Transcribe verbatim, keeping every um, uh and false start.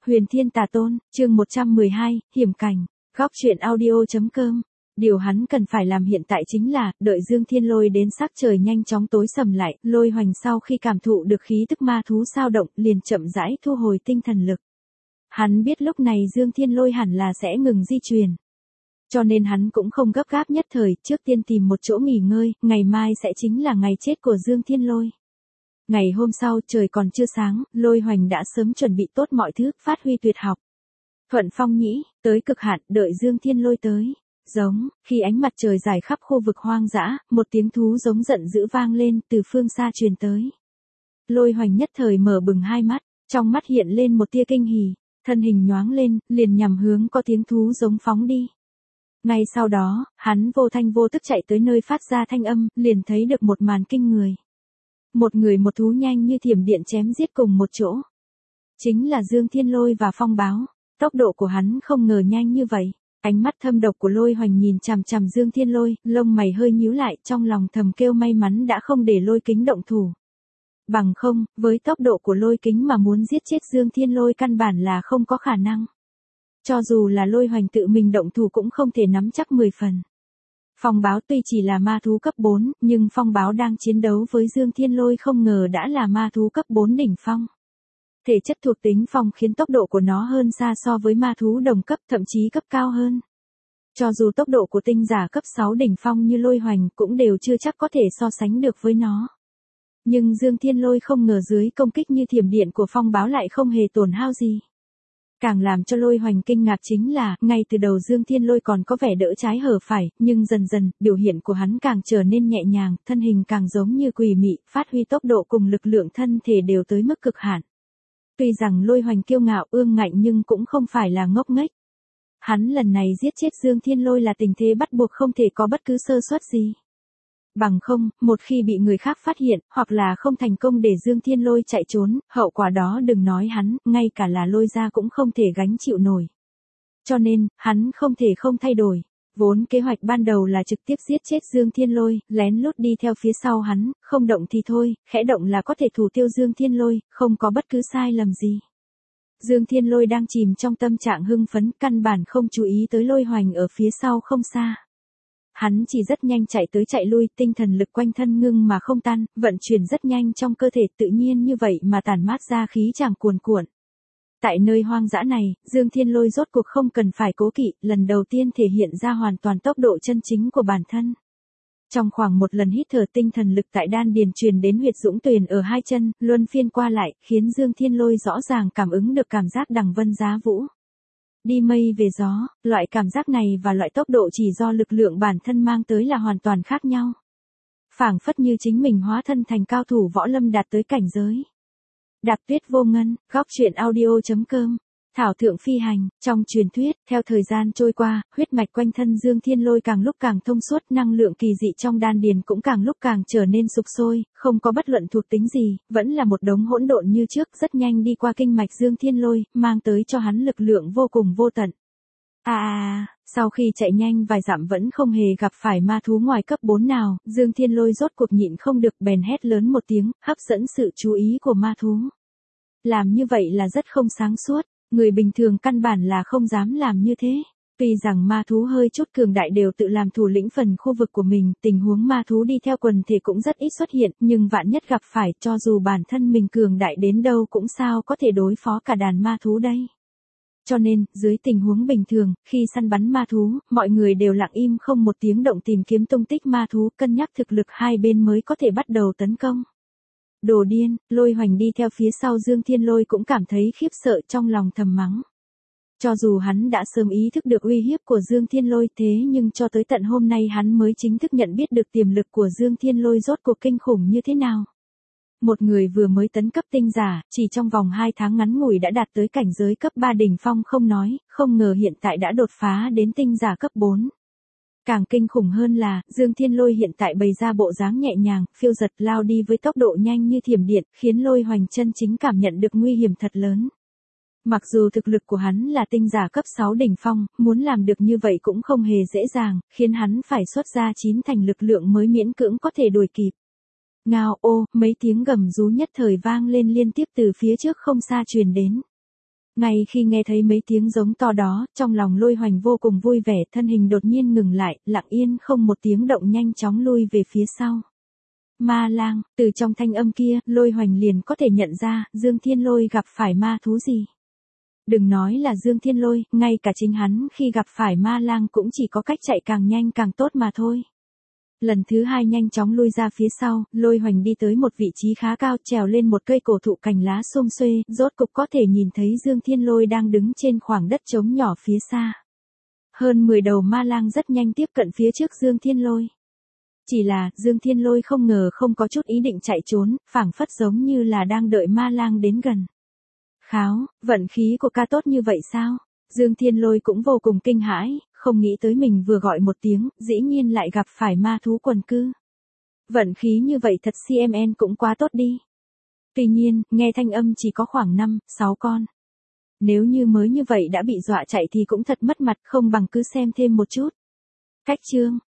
Huyền Thiên Tà Tôn, chương một trăm mười hai, hiểm cảnh, góc truyện audio.com. Điều hắn cần phải làm hiện tại chính là, đợi Dương Thiên Lôi đến sắc trời nhanh chóng tối sầm lại, Lôi Hoành sau khi cảm thụ được khí tức ma thú sao động, liền chậm rãi thu hồi tinh thần lực. Hắn biết lúc này Dương Thiên Lôi hẳn là sẽ ngừng di chuyển. Cho nên hắn cũng không gấp gáp nhất thời, trước tiên tìm một chỗ nghỉ ngơi, ngày mai sẽ chính là ngày chết của Dương Thiên Lôi. Ngày hôm sau trời còn chưa sáng, Lôi Hoành đã sớm chuẩn bị tốt mọi thứ, phát huy tuyệt học. Thuận phong nhĩ, tới cực hạn, đợi Dương Thiên Lôi tới. Giống, khi ánh mặt trời rải khắp khu vực hoang dã, một tiếng thú giống giận dữ vang lên, từ phương xa truyền tới. Lôi Hoành nhất thời mở bừng hai mắt, trong mắt hiện lên một tia kinh hỉ, thân hình nhoáng lên, liền nhằm hướng có tiếng thú giống phóng đi. Ngay sau đó, hắn vô thanh vô tức chạy tới nơi phát ra thanh âm, liền thấy được một màn kinh người. Một người một thú nhanh như thiểm điện chém giết cùng một chỗ. Chính là Dương Thiên Lôi và Phong Báo. Tốc độ của hắn không ngờ nhanh như vậy. Ánh mắt thâm độc của Lôi Hoành nhìn chằm chằm Dương Thiên Lôi, lông mày hơi nhíu lại, trong lòng thầm kêu may mắn đã không để Lôi Kính động thủ. Bằng không, với tốc độ của Lôi Kính mà muốn giết chết Dương Thiên Lôi căn bản là không có khả năng. Cho dù là Lôi Hoành tự mình động thủ cũng không thể nắm chắc mười phần. Phong Báo tuy chỉ là ma thú cấp bốn, nhưng Phong Báo đang chiến đấu với Dương Thiên Lôi không ngờ đã là ma thú cấp bốn đỉnh phong. Thể chất thuộc tính phong khiến tốc độ của nó hơn xa so với ma thú đồng cấp, thậm chí cấp cao hơn. Cho dù tốc độ của tinh giả cấp sáu đỉnh phong như Lôi Hoành cũng đều chưa chắc có thể so sánh được với nó. Nhưng Dương Thiên Lôi không ngờ dưới công kích như thiểm điện của Phong Báo lại không hề tổn hao gì. Càng làm cho Lôi Hoành kinh ngạc chính là, ngay từ đầu Dương Thiên Lôi còn có vẻ đỡ trái hở phải, nhưng dần dần, biểu hiện của hắn càng trở nên nhẹ nhàng, thân hình càng giống như quỷ mị, phát huy tốc độ cùng lực lượng thân thể đều tới mức cực hạn. Tuy rằng Lôi Hoành kiêu ngạo ương ngạnh nhưng cũng không phải là ngốc nghếch. Hắn lần này giết chết Dương Thiên Lôi là tình thế bắt buộc không thể có bất cứ sơ suất gì. Bằng không, một khi bị người khác phát hiện, hoặc là không thành công để Dương Thiên Lôi chạy trốn, hậu quả đó đừng nói hắn, ngay cả là Lôi gia cũng không thể gánh chịu nổi. Cho nên, hắn không thể không thay đổi. Vốn kế hoạch ban đầu là trực tiếp giết chết Dương Thiên Lôi, lén lút đi theo phía sau hắn, không động thì thôi, khẽ động là có thể thủ tiêu Dương Thiên Lôi, không có bất cứ sai lầm gì. Dương Thiên Lôi đang chìm trong tâm trạng hưng phấn, căn bản không chú ý tới Lôi Hoành ở phía sau không xa. Hắn chỉ rất nhanh chạy tới chạy lui, tinh thần lực quanh thân ngưng mà không tan, vận chuyển rất nhanh trong cơ thể, tự nhiên như vậy mà tản mát ra khí chàng cuồn cuộn. Tại nơi hoang dã này, Dương Thiên Lôi rốt cuộc không cần phải cố kỵ, lần đầu tiên thể hiện ra hoàn toàn tốc độ chân chính của bản thân. Trong khoảng một lần hít thở, tinh thần lực tại đan điền truyền đến huyệt dũng tuyền ở hai chân, luân phiên qua lại, khiến Dương Thiên Lôi rõ ràng cảm ứng được cảm giác đằng vân giá vũ. Đi mây về gió, loại cảm giác này và loại tốc độ chỉ do lực lượng bản thân mang tới là hoàn toàn khác nhau. Phảng phất như chính mình hóa thân thành cao thủ võ lâm đạt tới cảnh giới. Đạp tuyết vô ngân, góc truyện audio.com. Thảo thượng phi hành, trong truyền thuyết, theo thời gian trôi qua, huyết mạch quanh thân Dương Thiên Lôi càng lúc càng thông suốt, năng lượng kỳ dị trong đan điền cũng càng lúc càng trở nên sục sôi, không có bất luận thuộc tính gì, vẫn là một đống hỗn độn như trước, rất nhanh đi qua kinh mạch Dương Thiên Lôi, mang tới cho hắn lực lượng vô cùng vô tận. À, à, sau khi chạy nhanh vài dặm vẫn không hề gặp phải ma thú ngoài cấp bốn nào, Dương Thiên Lôi rốt cuộc nhịn không được bèn hét lớn một tiếng, hấp dẫn sự chú ý của ma thú. Làm như vậy là rất không sáng suốt. Người bình thường căn bản là không dám làm như thế. Tuy rằng ma thú hơi chút cường đại đều tự làm thủ lĩnh phần khu vực của mình, tình huống ma thú đi theo quần thể cũng rất ít xuất hiện, nhưng vạn nhất gặp phải, cho dù bản thân mình cường đại đến đâu cũng sao có thể đối phó cả đàn ma thú đây. Cho nên, dưới tình huống bình thường, khi săn bắn ma thú, mọi người đều lặng im không một tiếng động tìm kiếm tung tích ma thú, cân nhắc thực lực hai bên mới có thể bắt đầu tấn công. Đồ điên, Lôi Hoành đi theo phía sau Dương Thiên Lôi cũng cảm thấy khiếp sợ, trong lòng thầm mắng. Cho dù hắn đã sớm ý thức được uy hiếp của Dương Thiên Lôi, thế nhưng cho tới tận hôm nay hắn mới chính thức nhận biết được tiềm lực của Dương Thiên Lôi rốt cuộc kinh khủng như thế nào. Một người vừa mới tấn cấp tinh giả, chỉ trong vòng hai tháng ngắn ngủi đã đạt tới cảnh giới cấp ba đỉnh phong không nói, không ngờ hiện tại đã đột phá đến tinh giả cấp bốn. Càng kinh khủng hơn là, Dương Thiên Lôi hiện tại bày ra bộ dáng nhẹ nhàng, phiêu giật lao đi với tốc độ nhanh như thiểm điện, khiến Lôi Hoành chân chính cảm nhận được nguy hiểm thật lớn. Mặc dù thực lực của hắn là tinh giả cấp sáu đỉnh phong, muốn làm được như vậy cũng không hề dễ dàng, khiến hắn phải xuất ra chín thành lực lượng mới miễn cưỡng có thể đuổi kịp. Ngao ô, mấy tiếng gầm rú nhất thời vang lên liên tiếp từ phía trước không xa truyền đến. Ngay khi nghe thấy mấy tiếng giống to đó, trong lòng Lôi Hoành vô cùng vui vẻ, thân hình đột nhiên ngừng lại, lặng yên không một tiếng động nhanh chóng lui về phía sau. Ma lang, từ trong thanh âm kia, Lôi Hoành liền có thể nhận ra, Dương Thiên Lôi gặp phải ma thú gì. Đừng nói là Dương Thiên Lôi, ngay cả chính hắn khi gặp phải ma lang cũng chỉ có cách chạy càng nhanh càng tốt mà thôi. Lần thứ hai nhanh chóng lui ra phía sau, Lôi Hoành đi tới một vị trí khá cao, trèo lên một cây cổ thụ cành lá xum xuê, rốt cục có thể nhìn thấy Dương Thiên Lôi đang đứng trên khoảng đất trống nhỏ phía xa. Hơn mười đầu ma lang rất nhanh tiếp cận phía trước Dương Thiên Lôi. Chỉ là, Dương Thiên Lôi không ngờ không có chút ý định chạy trốn, phảng phất giống như là đang đợi ma lang đến gần. Kháo, vận khí của ca tốt như vậy sao? Dương Thiên Lôi cũng vô cùng kinh hãi, không nghĩ tới mình vừa gọi một tiếng, dĩ nhiên lại gặp phải ma thú quần cư. Vận khí như vậy thật xê em en cũng quá tốt đi. Tuy nhiên, nghe thanh âm chỉ có khoảng năm, sáu con. Nếu như mới như vậy đã bị dọa chạy thì cũng thật mất mặt, không bằng cứ xem thêm một chút. Cách chương,